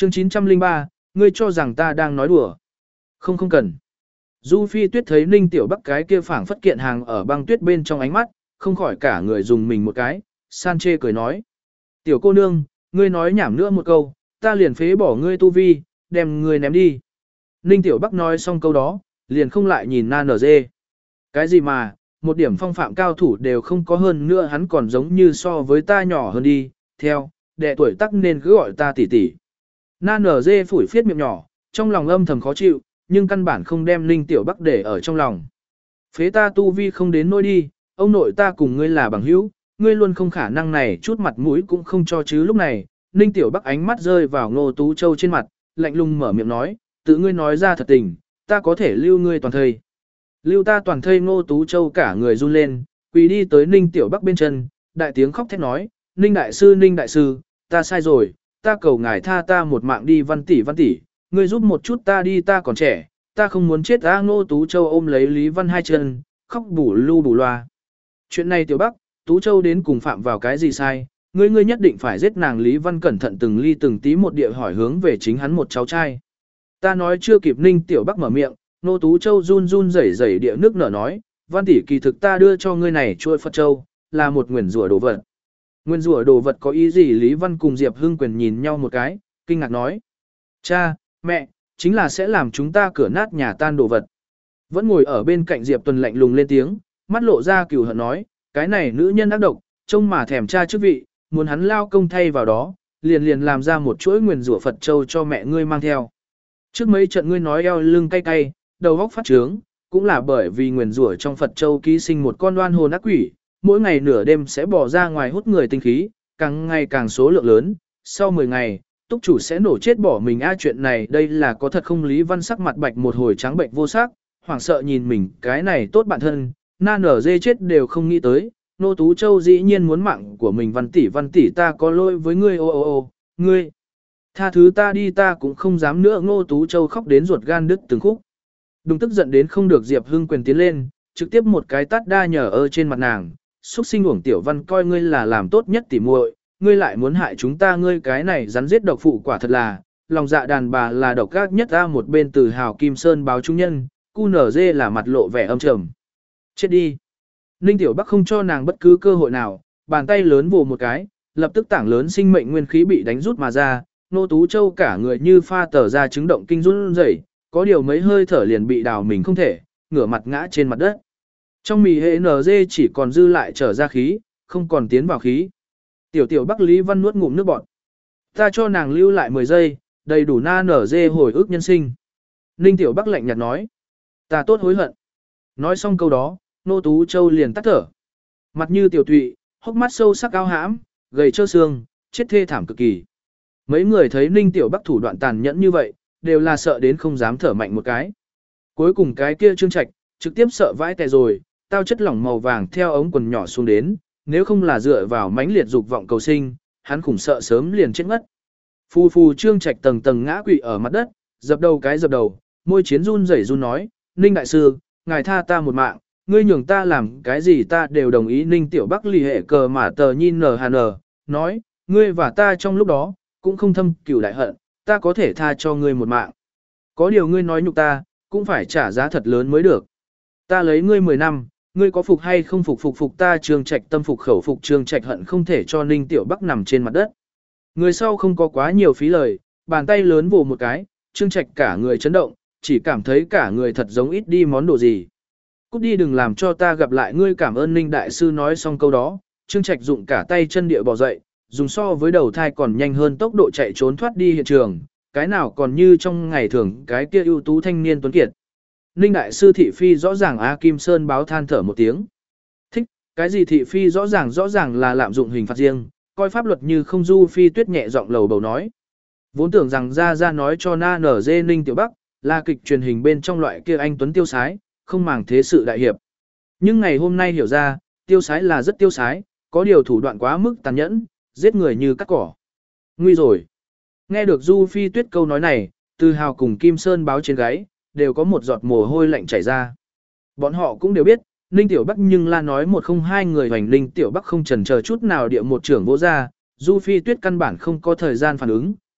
Chương 903, ngươi cho rằng ta đang nói đùa. Không cần. Du Phi Tuyết thấy Ninh Tiểu Bắc cái kia phảng phất kiện hàng ở băng tuyết bên trong ánh mắt, không khỏi cả người dùng mình một cái, san chê cười nói. Tiểu cô nương, ngươi nói nhảm nữa một câu, ta liền phế bỏ ngươi tu vi, đem ngươi ném đi. Ninh Tiểu Bắc nói xong câu đó, liền không lại nhìn Na Nở Dê. Cái gì mà, một điểm phong phạm cao thủ đều không có hơn nữa, hắn còn giống như so với ta nhỏ hơn đi, theo, đệ tuổi tác nên cứ gọi ta tỷ tỷ. Na Nở Dê phủi phiết miệng nhỏ, trong lòng âm thầm khó chịu, nhưng căn bản không đem Ninh Tiểu Bắc để ở trong lòng. Phế ta tu vi không đến nỗi đi, ông nội ta cùng ngươi là bằng hữu, ngươi luôn không khả năng này chút mặt mũi cũng không cho chứ. Lúc này, Ninh Tiểu Bắc ánh mắt rơi vào Ngô Tú Châu trên mặt, lạnh lùng mở miệng nói, tự ngươi nói ra thật tình, ta có thể lưu ngươi toàn thây. Lưu ta toàn thây. Ngô Tú Châu cả người run lên, quỳ đi tới Ninh Tiểu Bắc bên chân, đại tiếng khóc thét nói, Ninh đại sư, ta sai rồi, ta cầu ngài tha ta một mạng đi. Văn tỷ, ngươi giúp một chút ta đi, ta còn trẻ, ta không muốn chết. Ngô Tú Châu ôm lấy Lý Văn hai chân, khóc bù lu bù loa. Chuyện này Tiểu Bắc, Tú Châu đến cùng phạm vào cái gì sai, ngươi nhất định phải giết nàng. Lý Văn cẩn thận từng ly từng tí một địa hỏi hướng về chính hắn một cháu trai. Ta nói chưa kịp Ninh Tiểu Bắc mở miệng, Ngô Tú Châu run rẩy địa nước nở nói, Văn tỷ, kỳ thực ta đưa cho ngươi này chuôi Phật Châu, là một nguyền rủa đồ vật. Nguyên rủa đồ vật có ý gì? Lý Văn cùng Diệp Hưng Quyền nhìn nhau một cái, kinh ngạc nói. Cha, mẹ, chính là sẽ làm chúng ta cửa nát nhà tan đồ vật. Vẫn ngồi ở bên cạnh Diệp Tuần lạnh lùng lên tiếng, mắt lộ ra cừu hận nói, cái này nữ nhân ác độc, trông mà thèm cha chức vị, muốn hắn lao công thay vào đó, liền làm ra một chuỗi nguyền rủa Phật Châu cho mẹ ngươi mang theo. Trước mấy trận ngươi nói eo lưng cay cay, đầu óc phát trướng, cũng là bởi vì nguyền rủa trong Phật Châu ký sinh một con đoan hồn ác quỷ, mỗi ngày nửa đêm sẽ bỏ ra ngoài hút người tinh khí, càng ngày càng số lượng lớn, sau 10 ngày, túc chủ sẽ nổ chết bỏ mình. Chuyện này đây là có thật không? Lý Văn sắc mặt bạch một hồi trắng bệnh vô sắc, hoảng sợ nhìn mình cái này tốt bạn thân, Na Nở Dê chết đều không nghĩ tới, Nô Tú Châu dĩ nhiên muốn mạng của mình. Văn tỷ, ta có lỗi với ngươi, ngươi, tha thứ ta đi, ta cũng không dám nữa. Ngô Tú Châu khóc đến ruột gan đứt từng khúc. Đúng tức giận đến không được, Diệp Hưng Quyền tiến lên, trực tiếp một cái tát đa nhở trên mặt nàng. Xúc sinh uổng Tiểu Văn coi ngươi là làm tốt nhất tỉ muội, ngươi lại muốn hại chúng ta, ngươi cái này rắn giết độc phụ quả thật là, lòng dạ đàn bà là độc ác nhất. Một bên Từ Hào Kim Sơn báo trung nhân, QNZ là mặt lộ vẻ âm trầm. Chết đi. Ninh Tiểu Bắc không cho nàng bất cứ cơ hội nào, bàn tay lớn vồ một cái, lập tức tảng lớn sinh mệnh nguyên khí bị đánh rút mà ra. Nô Tú Châu cả người như pha tờ ra chứng động kinh run rẩy, có điều mấy hơi thở liền bị đào mình không thể, ngửa mặt ngã trên mặt đất. Trong mì hệ NG chỉ còn dư lại trở ra khí, không còn tiến vào khí. Tiểu Bắc. Lý Văn nuốt ngụm nước bọt. Ta cho nàng lưu lại 10 giây, đầy đủ Na Nở Dê hồi ức nhân sinh. Ninh Tiểu Bắc lạnh nhạt nói. Ta tốt hối hận. Nói xong câu đó, Nô Tú Châu liền tắt thở. Mặt như tiểu tụy, hốc mắt sâu sắc ao hãm, gầy trơ xương, chết thê thảm cực kỳ. Mấy người thấy Ninh Tiểu Bắc thủ đoạn tàn nhẫn như vậy, đều là sợ đến không dám thở mạnh một cái. Cuối cùng cái kia Trương Trạch, trực tiếp sợ vãi tè rồi, tao chất lỏng màu vàng theo ống quần nhỏ xuống đến, nếu không là dựa vào mãnh liệt dục vọng cầu sinh, hắn khủng sợ sớm liền chết ngất. Phù Trương Trạch tầng tầng ngã quỵ ở mặt đất, dập đầu, môi chiến run rẩy run nói, Ninh đại sư, ngài tha ta một mạng, ngươi nhường ta làm cái gì ta đều đồng ý. Ninh Tiểu Bắc lì hệ cờ mà tờ nhìn NHN, nói, ngươi và ta trong lúc đó, cũng không thâm cửu đại hận, ta có thể tha cho ngươi một mạng. Có điều ngươi nói nhục ta, cũng phải trả giá thật lớn mới được. Ta lấy ngươi 10 năm, ngươi có phục hay không phục ta. Trương Trạch tâm phục khẩu phục, Trương Trạch hận không thể cho Ninh Tiểu Bắc nằm trên mặt đất. Người sau không có quá nhiều phí lời, bàn tay lớn vồ một cái, Trương Trạch cả người chấn động, chỉ cảm thấy cả người thật giống ít đi món đồ gì. Cút đi, đừng làm cho ta gặp lại ngươi. Cảm ơn Ninh đại sư. Nói xong câu đó, Trương Trạch dụng cả tay chân địa bò dậy, dùng so với đầu thai còn nhanh hơn tốc độ chạy trốn thoát đi hiện trường, cái nào còn như trong ngày thường cái kia ưu tú thanh niên tuấn kiệt. Ninh đại sư thị phi rõ ràng. Kim Sơn báo than thở một tiếng. Thích, cái gì thị phi rõ ràng là lạm dụng hình phạt riêng, coi pháp luật như không. Du Phi Tuyết nhẹ giọng lầu bầu nói. Vốn tưởng rằng ra nói cho Na Nở Dê Ninh Tiểu Bắc là kịch truyền hình bên trong loại kia anh tuấn tiêu sái, không màng thế sự đại hiệp. Nhưng ngày hôm nay hiểu ra, tiêu sái là rất tiêu sái, có điều thủ đoạn quá mức tàn nhẫn, giết người như cắt cỏ. Nguy rồi. Nghe được Du Phi Tuyết câu nói này, Từ Hào cùng Kim Sơn báo trên gáy, đều có một giọt mồ hôi lạnh chảy ra. Bọn họ cũng đều biết, Ninh Tiểu Bắc nhưng la nói một không hai người hoành. Ninh Tiểu Bắc không chần chờ chút nào địa một trưởng vỗ ra, Du Phi Tuyết căn bản không có thời gian phản ứng,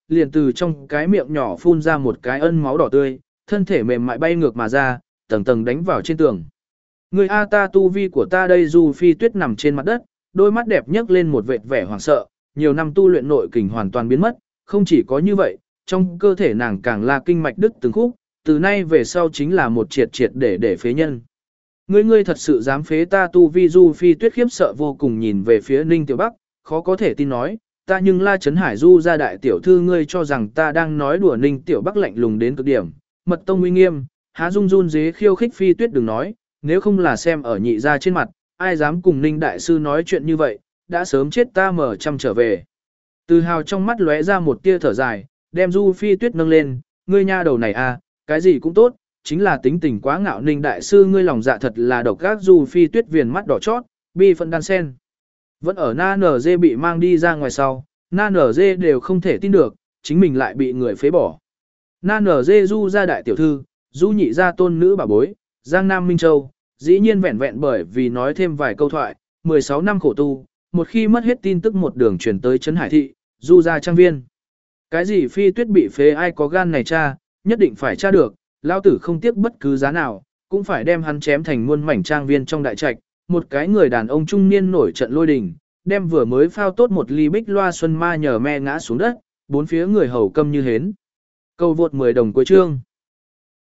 liền từ trong cái miệng nhỏ phun ra một cái ân máu đỏ tươi, thân thể mềm mại bay ngược mà ra, tầng tầng đánh vào trên tường. Người A ta tu vi của ta đây Du Phi Tuyết nằm trên mặt đất, đôi mắt đẹp nhấc lên một vệt vẻ hoảng sợ, nhiều năm tu luyện nội kình hoàn toàn biến mất, không chỉ có như vậy, trong cơ thể nàng càng là kinh mạch đứt từng khúc, từ nay về sau chính là một triệt triệt để phế nhân. Ngươi thật sự dám phế ta tu vi? Du Phi Tuyết khiếp sợ vô cùng nhìn về phía Ninh Tiểu Bắc, khó có thể tin nói, ta nhưng La Trấn Hải Du gia đại tiểu thư, ngươi cho rằng ta đang nói đùa? Ninh Tiểu Bắc lạnh lùng đến cực điểm, mật tông uy nghiêm, há dung run dế khiêu khích Phi Tuyết đừng nói, nếu không là xem ở nhị gia trên mặt, ai dám cùng Ninh đại sư nói chuyện như vậy, đã sớm chết ta mở trăm trở về. Từ hào trong mắt lóe ra một tia thở dài, đem Du Phi Tuyết nâng lên, ngươi nha đầu này à, cái gì cũng tốt, chính là tính tình quá ngạo. Ninh đại sư ngươi lòng dạ thật là độc ác. Du Phi Tuyết viền mắt đỏ chót, bi phẫn đan sen. Vẫn ở Na Nở Dê bị mang đi ra ngoài sau, Na Nở Dê đều không thể tin được, chính mình lại bị người phế bỏ. Na Nở Dê Du gia đại tiểu thư, Du nhị gia tôn nữ bà bối, Giang Nam Minh Châu, dĩ nhiên vẹn vẹn bởi vì nói thêm vài câu thoại, 16 năm khổ tu, một khi mất hết tin tức một đường truyền tới Trấn Hải Thị, Du gia trang viên. Cái gì Phi Tuyết bị phế, ai có gan này tra, nhất định phải tra được, lao tử không tiếc bất cứ giá nào, cũng phải đem hắn chém thành muôn mảnh. Trang viên trong đại trạch, một cái người đàn ông trung niên nổi trận lôi đình, đem vừa mới phao tốt một ly bích loa xuân ma nhờ me ngã xuống đất, bốn phía người hầu câm như hến. Câu vượt 10 đồng cuối chương.